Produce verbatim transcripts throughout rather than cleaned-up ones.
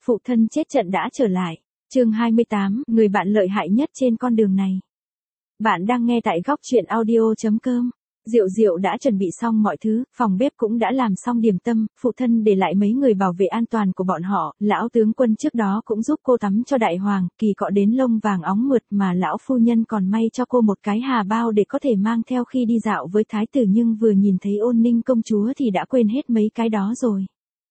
phụ thân chết trận đã trở lại. Chương hai mươi tám, người bạn lợi hại nhất trên con đường này. Bạn đang nghe tại góc truyện audio chấm com. Diệu Diệu đã chuẩn bị xong mọi thứ, phòng bếp cũng đã làm xong điểm tâm, phụ thân để lại mấy người bảo vệ an toàn của bọn họ, lão tướng quân trước đó cũng giúp cô tắm cho đại hoàng, kỳ cọ đến lông vàng óng mượt mà lão phu nhân còn may cho cô một cái hà bao để có thể mang theo khi đi dạo với thái tử, nhưng vừa nhìn thấy Ôn Ninh công chúa thì đã quên hết mấy cái đó rồi.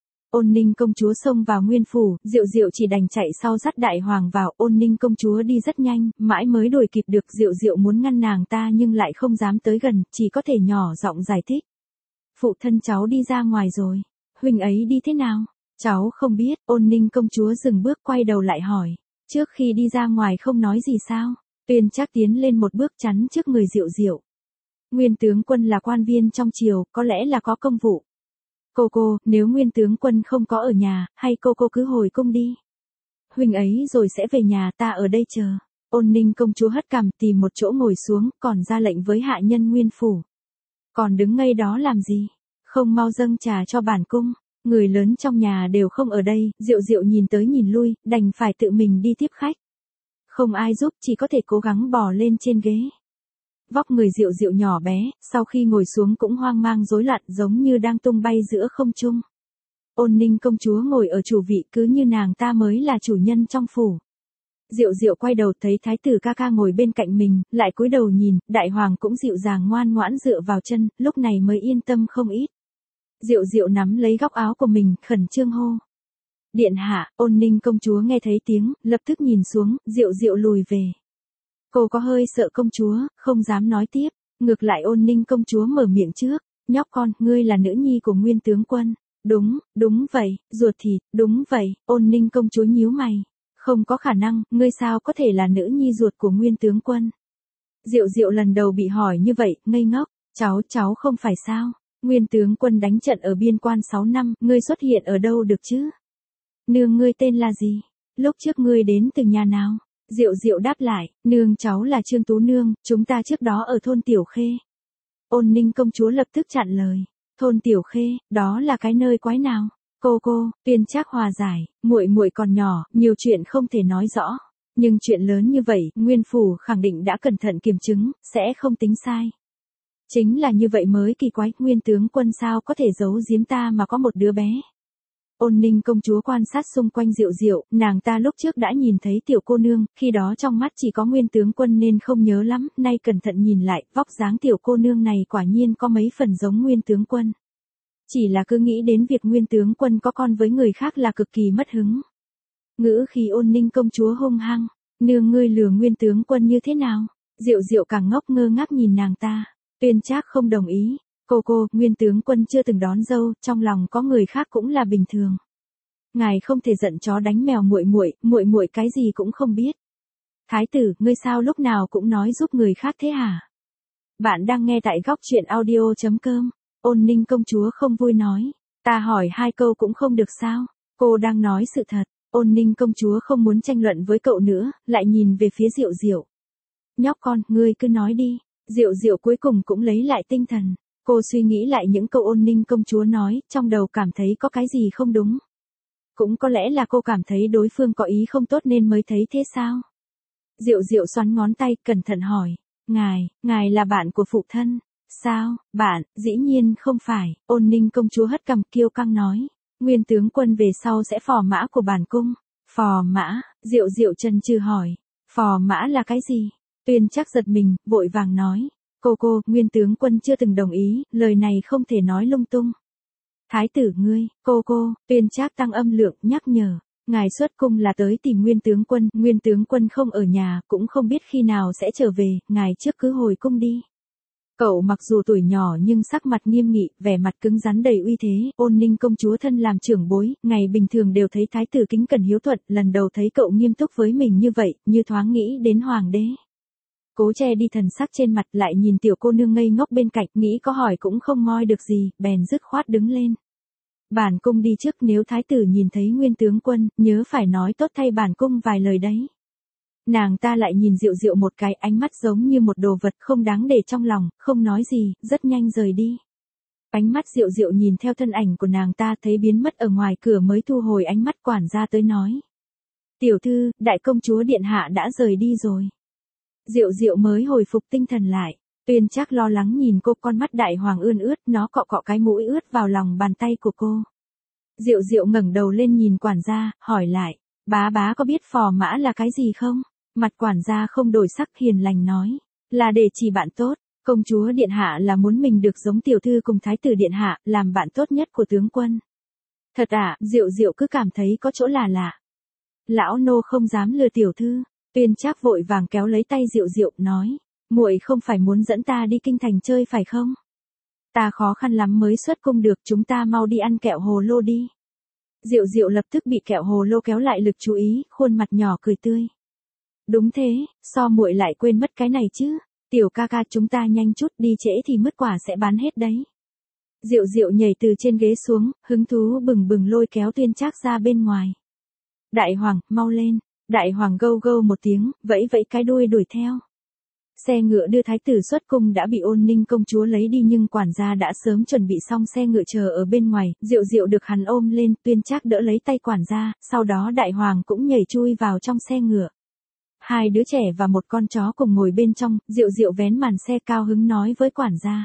Ôn Ninh công chúa xông vào nguyên phủ, Diệu Diệu chỉ đành chạy sau dắt đại hoàng vào. Ôn Ninh công chúa đi rất nhanh, mãi mới đuổi kịp được. Diệu Diệu muốn ngăn nàng ta nhưng lại không dám tới gần, chỉ có thể nhỏ giọng giải thích. Phụ thân cháu đi ra ngoài rồi. Huynh ấy đi thế nào? Cháu không biết. Ôn Ninh công chúa dừng bước quay đầu lại hỏi. Trước khi đi ra ngoài không nói gì sao? Tuyên Trác tiến lên một bước chắn trước người Diệu Diệu. Nguyên tướng quân là quan viên trong triều, có lẽ là có công vụ. Cô cô, nếu nguyên tướng quân không có ở nhà, hay cô cô cứ hồi cung đi. Huynh ấy rồi sẽ về nhà, ta ở đây chờ. Ôn Ninh công chúa hất cằm tìm một chỗ ngồi xuống, còn ra lệnh với hạ nhân nguyên phủ. Còn đứng ngây đó làm gì? Không mau dâng trà cho bản cung. Người lớn trong nhà đều không ở đây. Diệu Diệu nhìn tới nhìn lui, đành phải tự mình đi tiếp khách. Không ai giúp, chỉ có thể cố gắng bò lên trên ghế. Vóc người Diệu Diệu nhỏ bé, sau khi ngồi xuống cũng hoang mang rối loạn, giống như đang tung bay giữa không trung. Ôn Ninh công chúa ngồi ở chủ vị, cứ như nàng ta mới là chủ nhân trong phủ. Diệu Diệu quay đầu thấy thái tử ca ca ngồi bên cạnh mình, lại cúi đầu nhìn, đại hoàng cũng dịu dàng ngoan ngoãn dựa vào chân, lúc này mới yên tâm không ít. Diệu Diệu nắm lấy góc áo của mình, khẩn trương hô. Điện hạ. Ôn Ninh công chúa nghe thấy tiếng, lập tức nhìn xuống, Diệu Diệu lùi về. Cô có hơi sợ công chúa, không dám nói tiếp. Ngược lại Ôn Ninh công chúa mở miệng trước. Nhóc con, ngươi là nữ nhi của nguyên tướng quân. Đúng, đúng vậy, ruột thịt, đúng vậy. Ôn Ninh công chúa nhíu mày. Không có khả năng, ngươi sao có thể là nữ nhi ruột của nguyên tướng quân? Diệu Diệu lần đầu bị hỏi như vậy, ngây ngốc. Cháu, cháu không phải sao? Nguyên tướng quân đánh trận ở biên quan sáu năm, ngươi xuất hiện ở đâu được chứ? Nương ngươi tên là gì? Lúc trước ngươi đến từ nhà nào? Diệu Diệu đáp lại, nương cháu là Trương Tú Nương, chúng ta trước đó ở thôn Tiểu Khê. Ôn Ninh công chúa lập tức chặn lời, thôn Tiểu Khê, đó là cái nơi quái nào? Cô cô, Tuyên Trác hòa giải, muội muội còn nhỏ, nhiều chuyện không thể nói rõ, nhưng chuyện lớn như vậy, nguyên phủ khẳng định đã cẩn thận kiểm chứng, sẽ không tính sai. Chính là như vậy mới kỳ quái, nguyên tướng quân sao có thể giấu giếm ta mà có một đứa bé? Ôn Ninh công chúa quan sát xung quanh Diệu Diệu, nàng ta lúc trước đã nhìn thấy tiểu cô nương, khi đó trong mắt chỉ có nguyên tướng quân nên không nhớ lắm, nay cẩn thận nhìn lại, vóc dáng tiểu cô nương này quả nhiên có mấy phần giống nguyên tướng quân. Chỉ là cứ nghĩ đến việc nguyên tướng quân có con với người khác là cực kỳ mất hứng. Ngữ khí Ôn Ninh công chúa hung hăng, nương ngươi lừa nguyên tướng quân như thế nào? Diệu Diệu càng ngốc ngơ ngác nhìn nàng ta. Tuyên Trác không đồng ý. Cô cô, nguyên tướng quân chưa từng đón dâu, trong lòng có người khác cũng là bình thường. Ngài không thể giận chó đánh mèo muội muội, muội muội cái gì cũng không biết. Thái tử, ngươi sao lúc nào cũng nói giúp người khác thế hả? Bạn đang nghe tại góc truyện audio chấm com. Ôn Ninh công chúa không vui nói, ta hỏi hai câu cũng không được sao? Cô đang nói sự thật. Ôn Ninh công chúa không muốn tranh luận với cậu nữa, lại nhìn về phía Diệu Diệu. Nhóc con, ngươi cứ nói đi. Diệu Diệu cuối cùng cũng lấy lại tinh thần. Cô suy nghĩ lại những câu Ôn Ninh công chúa nói, trong đầu cảm thấy có cái gì không đúng. Cũng có lẽ là cô cảm thấy đối phương có ý không tốt nên mới thấy thế sao? Diệu Diệu xoắn ngón tay, cẩn thận hỏi. Ngài, ngài là bạn của phụ thân. Sao, bạn, dĩ nhiên không phải. Ôn Ninh công chúa hất cằm kiêu căng nói. Nguyên tướng quân về sau sẽ phò mã của bản cung. Phò mã, Diệu Diệu chần chừ hỏi. Phò mã là cái gì? Tuyên Trác giật mình, vội vàng nói. Cô cô, nguyên tướng quân chưa từng đồng ý, lời này không thể nói lung tung. Thái tử ngươi, cô cô, Tuyên Trác tăng âm lượng, nhắc nhở. Ngài xuất cung là tới tìm nguyên tướng quân, nguyên tướng quân không ở nhà, cũng không biết khi nào sẽ trở về, ngài trước cứ hồi cung đi. Cậu mặc dù tuổi nhỏ nhưng sắc mặt nghiêm nghị, vẻ mặt cứng rắn đầy uy thế. Ôn Ninh công chúa thân làm trưởng bối, ngày bình thường đều thấy thái tử kính cẩn hiếu thuận, lần đầu thấy cậu nghiêm túc với mình như vậy, như thoáng nghĩ đến hoàng đế. Cố che đi thần sắc trên mặt, lại nhìn tiểu cô nương ngây ngốc bên cạnh, nghĩ có hỏi cũng không moi được gì, bèn dứt khoát đứng lên. Bản cung đi trước, nếu thái tử nhìn thấy nguyên tướng quân, nhớ phải nói tốt thay bản cung vài lời đấy. Nàng ta lại nhìn Diệu Diệu một cái, ánh mắt giống như một đồ vật không đáng để trong lòng, không nói gì, rất nhanh rời đi. Ánh mắt Diệu Diệu nhìn theo thân ảnh của nàng ta thấy biến mất ở ngoài cửa mới thu hồi ánh mắt quản gia tới nói. Tiểu thư, đại công chúa điện hạ đã rời đi rồi. Diệu Diệu mới hồi phục tinh thần lại. Tuyên Trác lo lắng nhìn cô, con mắt đại hoàng ươn ướt, nó cọ cọ cái mũi ướt vào lòng bàn tay của cô. Diệu Diệu ngẩng đầu lên nhìn quản gia, hỏi lại, bá bá có biết phò mã là cái gì không? Mặt quản gia không đổi sắc, hiền lành nói, là để chỉ bạn tốt, công chúa điện hạ là muốn mình được giống tiểu thư cùng thái tử điện hạ, làm bạn tốt nhất của tướng quân. Thật à? Diệu Diệu cứ cảm thấy có chỗ là lạ. Lão nô không dám lừa tiểu thư. Tuyên Trác vội vàng kéo lấy tay Diệu Diệu, nói, muội không phải muốn dẫn ta đi kinh thành chơi phải không? Ta khó khăn lắm mới xuất cung được, chúng ta mau đi ăn kẹo hồ lô đi. Diệu Diệu lập tức bị kẹo hồ lô kéo lại lực chú ý, khuôn mặt nhỏ cười tươi. Đúng thế, so muội lại quên mất cái này chứ. Tiểu ca ca, chúng ta nhanh chút, đi trễ thì mứt quả sẽ bán hết đấy. Diệu Diệu nhảy từ trên ghế xuống, hứng thú bừng bừng lôi kéo Tuyên Trác ra bên ngoài. Đại hoàng, mau lên. Đại hoàng gâu gâu một tiếng, vẫy vẫy cái đuôi đuổi theo. Xe ngựa đưa thái tử xuất cung đã bị Ôn Ninh công chúa lấy đi, nhưng quản gia đã sớm chuẩn bị xong xe ngựa chờ ở bên ngoài. Diệu Diệu được hắn ôm lên, Tuyên Trác đỡ lấy tay quản gia, sau đó đại hoàng cũng nhảy chui vào trong xe ngựa. Hai đứa trẻ và một con chó cùng ngồi bên trong, Diệu Diệu vén màn xe cao hứng nói với quản gia.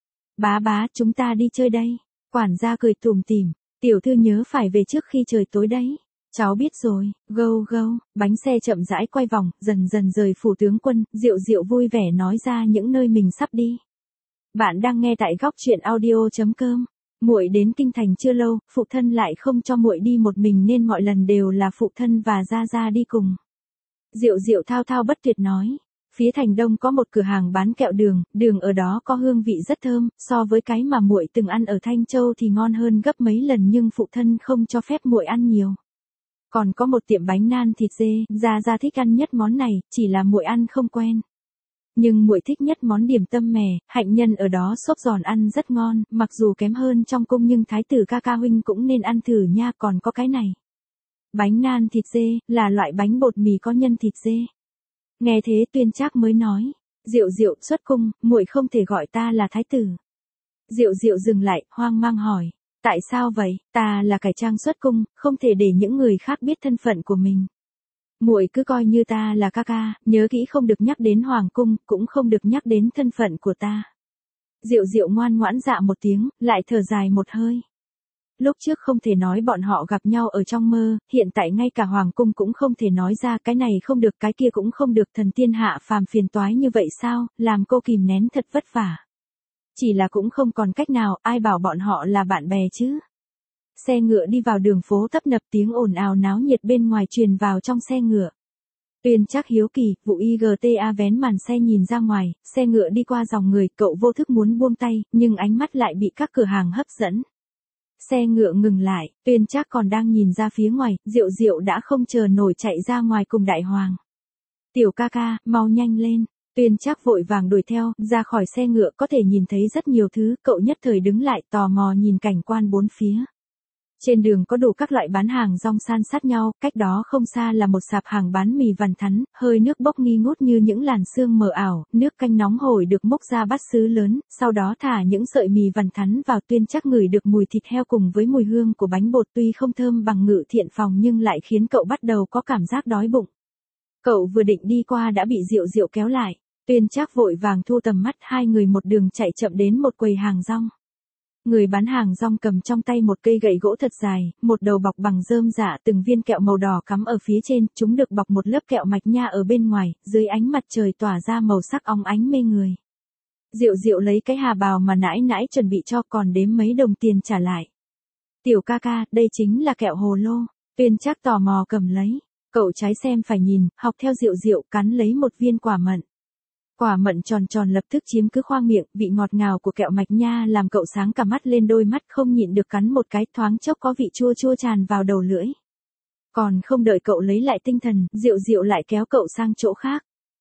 Bá bá, chúng ta đi chơi đây. Quản gia cười tủm tỉm, tiểu thư nhớ phải về trước khi trời tối đấy. Cháu biết rồi, gâu gâu, bánh xe chậm rãi quay vòng, dần dần rời phủ tướng quân, Diệu Diệu vui vẻ nói ra những nơi mình sắp đi. Bạn đang nghe tại góc truyện audio chấm com. Muội đến kinh thành chưa lâu, phụ thân lại không cho muội đi một mình nên mọi lần đều là phụ thân và gia gia đi cùng. Diệu Diệu thao thao bất tuyệt nói, phía thành đông có một cửa hàng bán kẹo đường, đường ở đó có hương vị rất thơm, so với cái mà muội từng ăn ở Thanh Châu thì ngon hơn gấp mấy lần, nhưng phụ thân không cho phép muội ăn nhiều. Còn có một tiệm bánh nan thịt dê, gia gia thích ăn nhất món này, chỉ là muội ăn không quen. Nhưng muội thích nhất món điểm tâm mè, hạnh nhân ở đó xốp giòn ăn rất ngon, mặc dù kém hơn trong cung nhưng thái tử ca ca huynh cũng nên ăn thử nha. Còn có cái này. Bánh nan thịt dê, là loại bánh bột mì có nhân thịt dê. Nghe thế Tuyên Trác mới nói, Diệu Diệu, xuất cung, muội không thể gọi ta là thái tử. Diệu Diệu dừng lại, hoang mang hỏi, tại sao vậy? Ta là cải trang xuất cung, không thể để những người khác biết thân phận của mình. Muội cứ coi như ta là ca ca, nhớ kỹ không được nhắc đến hoàng cung, cũng không được nhắc đến thân phận của ta. Diệu Diệu ngoan ngoãn dạ một tiếng, lại thở dài một hơi. Lúc trước không thể nói bọn họ gặp nhau ở trong mơ, hiện tại ngay cả hoàng cung cũng không thể nói ra, cái này không được cái kia cũng không được, thần tiên hạ phàm phiền toái như vậy sao, làm cô kìm nén thật vất vả. Chỉ là cũng không còn cách nào, ai bảo bọn họ là bạn bè chứ. Xe ngựa đi vào đường phố tấp nập, tiếng ồn ào náo nhiệt bên ngoài truyền vào trong xe ngựa. Tuyên Trác hiếu kỳ, vụ i giê tê a vén màn xe nhìn ra ngoài, xe ngựa đi qua dòng người, cậu vô thức muốn buông tay, nhưng ánh mắt lại bị các cửa hàng hấp dẫn. Xe ngựa ngừng lại, Tuyên Trác còn đang nhìn ra phía ngoài, Diệu Diệu đã không chờ nổi chạy ra ngoài cùng đại hoàng. Tiểu ca ca, mau nhanh lên. Tuyên Trác vội vàng đuổi theo, ra khỏi xe ngựa có thể nhìn thấy rất nhiều thứ, cậu nhất thời đứng lại tò mò nhìn cảnh quan bốn phía. Trên đường có đủ các loại bán hàng rong san sát nhau, cách đó không xa là một sạp hàng bán mì vằn thắn, hơi nước bốc nghi ngút như những làn sương mờ ảo, nước canh nóng hổi được múc ra bát sứ lớn, sau đó thả những sợi mì vằn thắn vào. Tuyên Trác ngửi được mùi thịt heo cùng với mùi hương của bánh bột, tuy không thơm bằng Ngự Thiện Phòng nhưng lại khiến cậu bắt đầu có cảm giác đói bụng. Cậu vừa định đi qua đã bị Diệu Diệu kéo lại. Tuyên Trác vội vàng thu tầm mắt, hai người một đường chạy chậm đến một quầy hàng rong. Người bán hàng rong cầm trong tay một cây gậy gỗ thật dài, một đầu bọc bằng rơm rạ, từng viên kẹo màu đỏ cắm ở phía trên, chúng được bọc một lớp kẹo mạch nha ở bên ngoài, dưới ánh mặt trời tỏa ra màu sắc óng ánh mê người. Diệu Diệu lấy cái hà bào mà nãi nãi chuẩn bị cho, còn đếm mấy đồng tiền trả lại. Tiểu ca ca, đây chính là kẹo hồ lô. Tuyên Trác tò mò cầm lấy. Cậu trái xem phải nhìn, học theo Diệu Diệu cắn lấy một viên quả mận. Quả mận tròn tròn lập tức chiếm cứ khoang miệng, vị ngọt ngào của kẹo mạch nha làm cậu sáng cả mắt lên, đôi mắt không nhịn được cắn một cái, thoáng chốc có vị chua chua tràn vào đầu lưỡi. Còn không đợi cậu lấy lại tinh thần, Diệu Diệu lại kéo cậu sang chỗ khác.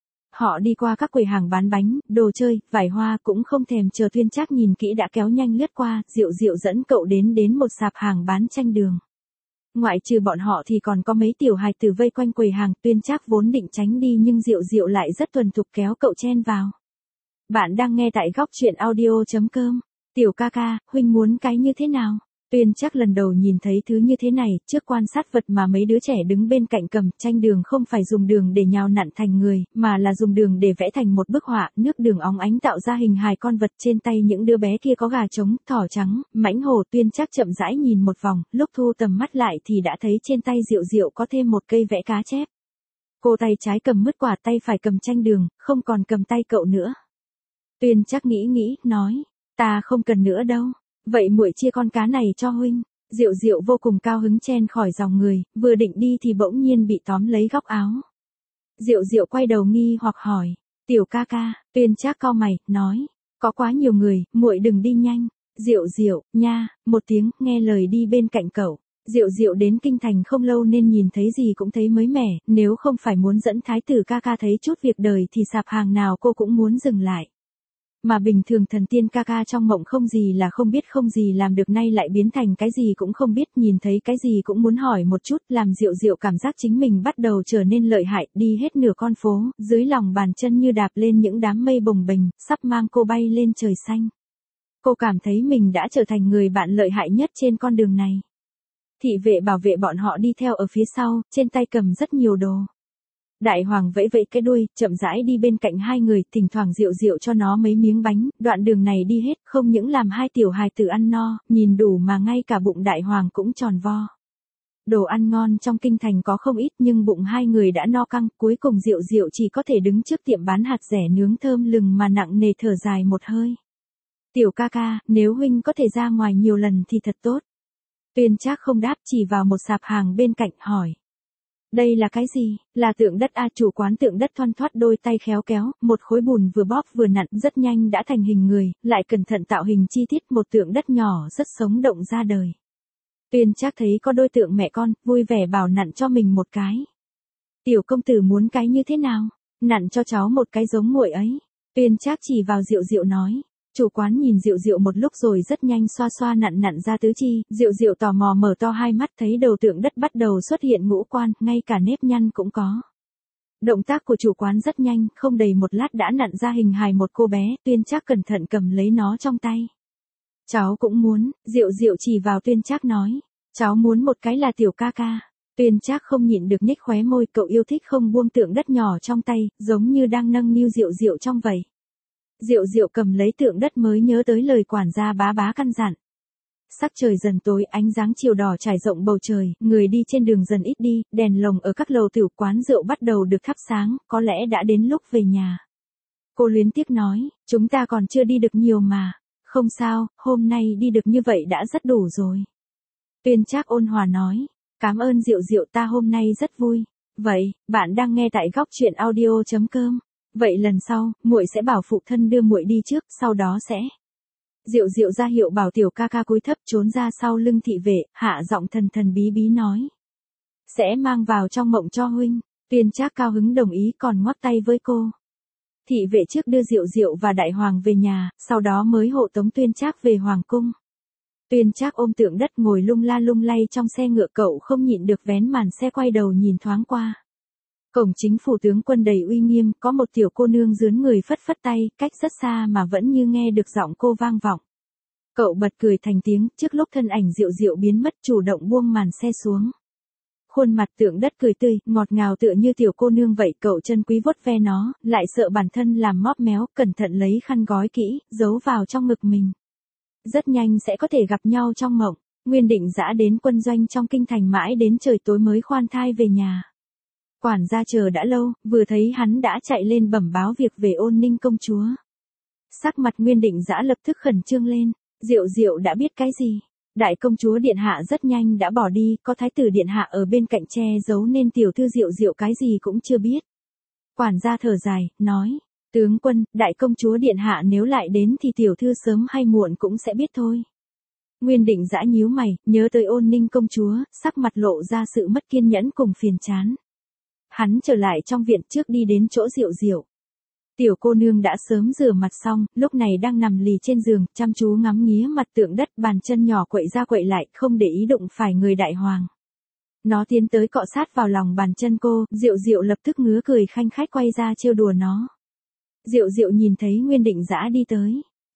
Họ đi qua các quầy hàng bán bánh, đồ chơi, vải hoa, cũng không thèm chờ Tuyên Trác nhìn kỹ đã kéo nhanh lướt qua. Diệu Diệu dẫn cậu đến đến một sạp hàng bán chanh đường. Ngoại trừ bọn họ thì còn có mấy tiểu hài tử vây quanh quầy hàng. Tuyên Trác vốn định tránh đi nhưng Diệu Diệu lại rất thuần thục kéo cậu chen vào. Bạn đang nghe tại góc truyện audio chấm com. Tiểu ca ca, huynh muốn cái như thế nào? Tuyên Trác lần đầu nhìn thấy thứ như thế này, trước quan sát vật mà mấy đứa trẻ đứng bên cạnh cầm, tranh đường không phải dùng đường để nhào nặn thành người, mà là dùng đường để vẽ thành một bức họa, nước đường óng ánh tạo ra hình hài con vật trên tay những đứa bé kia có gà trống, thỏ trắng, mãnh hổ. Tuyên Trác chậm rãi nhìn một vòng, lúc thu tầm mắt lại thì đã thấy trên tay Diệu Diệu có thêm một cây vẽ cá chép. Cô tay trái cầm mứt quả, tay phải cầm tranh đường, không còn cầm tay cậu nữa. Tuyên Trác nghĩ nghĩ, nói, ta không cần nữa đâu. Vậy muội chia con cá này cho huynh. Diệu Diệu vô cùng cao hứng chen khỏi dòng người, vừa định đi thì bỗng nhiên bị tóm lấy góc áo. Diệu Diệu quay đầu nghi hoặc hỏi, tiểu ca ca. Tuyên Trác cau mày, nói, có quá nhiều người, muội đừng đi nhanh. Diệu Diệu, nha, một tiếng, nghe lời đi bên cạnh cậu. Diệu Diệu đến kinh thành không lâu nên nhìn thấy gì cũng thấy mới mẻ, nếu không phải muốn dẫn thái tử ca ca thấy chút việc đời thì sạp hàng nào cô cũng muốn dừng lại. Mà bình thường thần tiên ca ca trong mộng không gì là không biết, không gì làm được, nay lại biến thành cái gì cũng không biết, nhìn thấy cái gì cũng muốn hỏi một chút, làm Diệu Diệu cảm giác chính mình bắt đầu trở nên lợi hại, đi hết nửa con phố, dưới lòng bàn chân như đạp lên những đám mây bồng bềnh, sắp mang cô bay lên trời xanh. Cô cảm thấy mình đã trở thành người bạn lợi hại nhất trên con đường này. Thị vệ bảo vệ bọn họ đi theo ở phía sau, trên tay cầm rất nhiều đồ. Đại hoàng vẫy vẫy cái đuôi, chậm rãi đi bên cạnh hai người, thỉnh thoảng Diệu Diệu cho nó mấy miếng bánh, đoạn đường này đi hết, không những làm hai tiểu hài tử ăn no, nhìn đủ mà ngay cả bụng đại hoàng cũng tròn vo. Đồ ăn ngon trong kinh thành có không ít nhưng bụng hai người đã no căng, cuối cùng Diệu Diệu chỉ có thể đứng trước tiệm bán hạt rẻ nướng thơm lừng mà nặng nề thở dài một hơi. Tiểu ca ca, nếu huynh có thể ra ngoài nhiều lần thì thật tốt. Tuyên Trác không đáp, chỉ vào một sạp hàng bên cạnh hỏi. Đây là cái gì? Là tượng đất a. Chủ quán tượng đất thoăn thoắt đôi tay khéo kéo, một khối bùn vừa bóp vừa nặn, rất nhanh đã thành hình người, lại cẩn thận tạo hình chi tiết, một tượng đất nhỏ rất sống động ra đời. Tuyên Trác thấy có đôi tượng mẹ con, vui vẻ bảo nặn cho mình một cái. Tiểu công tử muốn cái như thế nào? Nặn cho cháu một cái giống muội ấy. Tuyên Trác chỉ vào Diệu Diệu nói. Chủ quán nhìn Diệu Diệu một lúc rồi rất nhanh xoa xoa nặn nặn ra tứ chi, Diệu Diệu tò mò mở to hai mắt, thấy đầu tượng đất bắt đầu xuất hiện ngũ quan, ngay cả nếp nhăn cũng có. Động tác của chủ quán rất nhanh, không đầy một lát đã nặn ra hình hài một cô bé. Tuyên Trác cẩn thận cầm lấy nó trong tay. Cháu cũng muốn. Diệu Diệu chỉ vào Tuyên Trác nói. Cháu muốn một cái là tiểu ca ca. Tuyên Trác không nhịn được nhếch khóe môi, cậu yêu thích không buông tượng đất nhỏ trong tay, giống như đang nâng niu Diệu Diệu trong vậy. Diệu Diệu cầm lấy tượng đất mới nhớ tới lời quản gia bá bá căn dặn. Sắc trời dần tối, ánh dáng chiều đỏ trải rộng bầu trời, người đi trên đường dần ít đi, đèn lồng ở các lầu tiểu quán rượu bắt đầu được thắp sáng, có lẽ đã đến lúc về nhà. Cô luyến tiếc nói, chúng ta còn chưa đi được nhiều mà. Không sao, hôm nay đi được như vậy đã rất đủ rồi. Tuyên Trác ôn hòa nói, cảm ơn Diệu Diệu, ta hôm nay rất vui. Vậy, bạn đang nghe tại góc truyện audio chấm com. Vậy lần sau, muội sẽ bảo phụ thân đưa muội đi trước, sau đó sẽ. Diệu Diệu ra hiệu bảo tiểu ca ca cúi thấp trốn ra sau lưng thị vệ, hạ giọng thần thần bí bí nói. Sẽ mang vào trong mộng cho huynh. Tuyên Trác cao hứng đồng ý, còn ngoắc tay với cô. Thị vệ trước đưa Diệu Diệu và đại hoàng về nhà, sau đó mới hộ tống Tuyên Trác về hoàng cung. Tuyên Trác ôm tượng đất ngồi lung la lung lay trong xe ngựa, cậu không nhịn được vén màn xe quay đầu nhìn thoáng qua. Cổng chính phủ tướng quân đầy uy nghiêm, có một tiểu cô nương dướn người phất phất tay, cách rất xa mà vẫn như nghe được giọng cô vang vọng. Cậu bật cười thành tiếng, trước lúc thân ảnh Diệu Diệu biến mất, chủ động buông màn xe xuống. Khuôn mặt tượng đất cười tươi, ngọt ngào tựa như tiểu cô nương vậy, cậu chân quý vuốt ve nó, lại sợ bản thân làm móp méo, cẩn thận lấy khăn gói kỹ, giấu vào trong ngực mình. Rất nhanh sẽ có thể gặp nhau trong mộng. Nguyên Định dã đến quân doanh trong kinh thành mãi đến trời tối mới khoan thai về nhà. Quản gia chờ đã lâu, vừa thấy hắn đã chạy lên bẩm báo việc về Ôn Ninh công chúa. Sắc mặt Nguyên Định dã lập tức khẩn trương lên. Diệu Diệu đã biết cái gì? Đại công chúa điện hạ rất nhanh đã bỏ đi, có thái tử điện hạ ở bên cạnh che giấu nên tiểu thư Diệu Diệu cái gì cũng chưa biết. Quản gia thở dài, nói, tướng quân, đại công chúa điện hạ nếu lại đến thì tiểu thư sớm hay muộn cũng sẽ biết thôi. Nguyên Định dã nhíu mày, nhớ tới Ôn Ninh công chúa, sắc mặt lộ ra sự mất kiên nhẫn cùng phiền chán. Hắn trở lại trong viện trước đi đến chỗ Diệu Diệu. Tiểu cô nương đã sớm rửa mặt xong, lúc này đang nằm lì trên giường, chăm chú ngắm nghía mặt tượng đất, bàn chân nhỏ quậy ra quậy lại, không để ý đụng phải người đại hoàng. Nó tiến tới cọ sát vào lòng bàn chân cô, Diệu Diệu lập tức ngứa cười khanh khách quay ra trêu đùa nó. Diệu Diệu nhìn thấy Nguyên Định dã đi tới.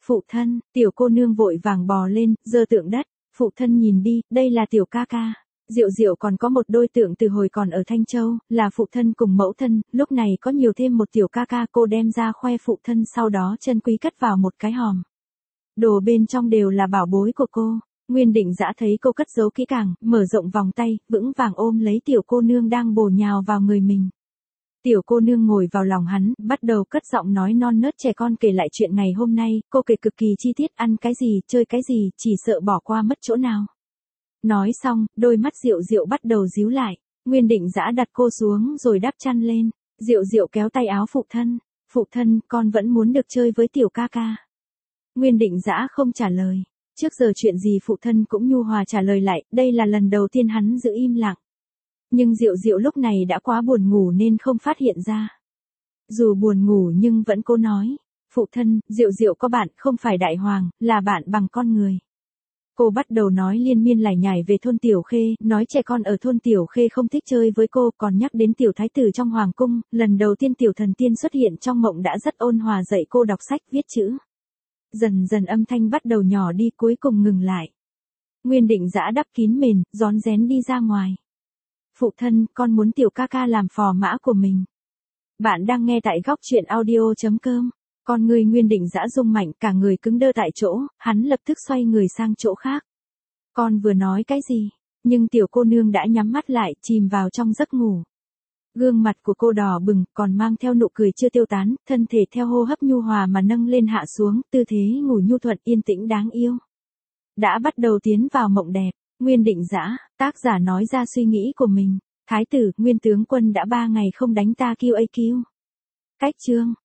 Phụ thân, tiểu cô nương vội vàng bò lên, giơ tượng đất. Phụ thân nhìn đi, đây là tiểu ca ca. Diệu Diệu còn có một đôi tượng từ hồi còn ở Thanh Châu, là phụ thân cùng mẫu thân, lúc này có nhiều thêm một tiểu ca ca, cô đem ra khoe phụ thân, sau đó chân quý cất vào một cái hòm. Đồ bên trong đều là bảo bối của cô. Nguyên Định Dã thấy cô cất giấu kỹ càng, mở rộng vòng tay, vững vàng ôm lấy tiểu cô nương đang bổ nhào vào người mình. Tiểu cô nương ngồi vào lòng hắn, bắt đầu cất giọng nói non nớt trẻ con kể lại chuyện ngày hôm nay, cô kể cực kỳ chi tiết, ăn cái gì, chơi cái gì, chỉ sợ bỏ qua mất chỗ nào. Nói xong, đôi mắt Diệu Diệu bắt đầu díu lại. Nguyên Định Dã đặt cô xuống rồi đắp chăn lên. Diệu Diệu kéo tay áo phụ thân. Phụ thân, con vẫn muốn được chơi với tiểu ca ca. Nguyên Định Dã không trả lời. Trước giờ chuyện gì phụ thân cũng nhu hòa trả lời lại, đây là lần đầu tiên hắn giữ im lặng. Nhưng Diệu Diệu lúc này đã quá buồn ngủ nên không phát hiện ra. Dù buồn ngủ nhưng vẫn cố nói. Phụ thân, Diệu Diệu có bạn, không phải đại hoàng, là bạn bằng con người. Cô bắt đầu nói liên miên lải nhải về thôn Tiểu Khê, nói trẻ con ở thôn Tiểu Khê không thích chơi với cô, còn nhắc đến tiểu thái tử trong hoàng cung, lần đầu tiên tiểu thần tiên xuất hiện trong mộng đã rất ôn hòa dạy cô đọc sách viết chữ. Dần dần âm thanh bắt đầu nhỏ đi, cuối cùng ngừng lại. Nguyên Định Dã đắp kín mền, rón rén đi ra ngoài. Phụ thân, con muốn tiểu ca ca làm phò mã của mình. Bạn đang nghe tại góc truyện audio chấm com. Con người Nguyên Định Dã rung mạnh, cả người cứng đơ tại chỗ, hắn lập tức xoay người sang chỗ khác. Con vừa nói cái gì? Nhưng tiểu cô nương đã nhắm mắt lại, chìm vào trong giấc ngủ. Gương mặt của cô đỏ bừng, còn mang theo nụ cười chưa tiêu tán, thân thể theo hô hấp nhu hòa mà nâng lên hạ xuống, tư thế ngủ nhu thuận yên tĩnh đáng yêu. Đã bắt đầu tiến vào mộng đẹp. Nguyên Định Dã, tác giả nói ra suy nghĩ của mình. Thái tử, Nguyên tướng quân đã ba ngày không đánh ta kiu a kiu. Cách chương.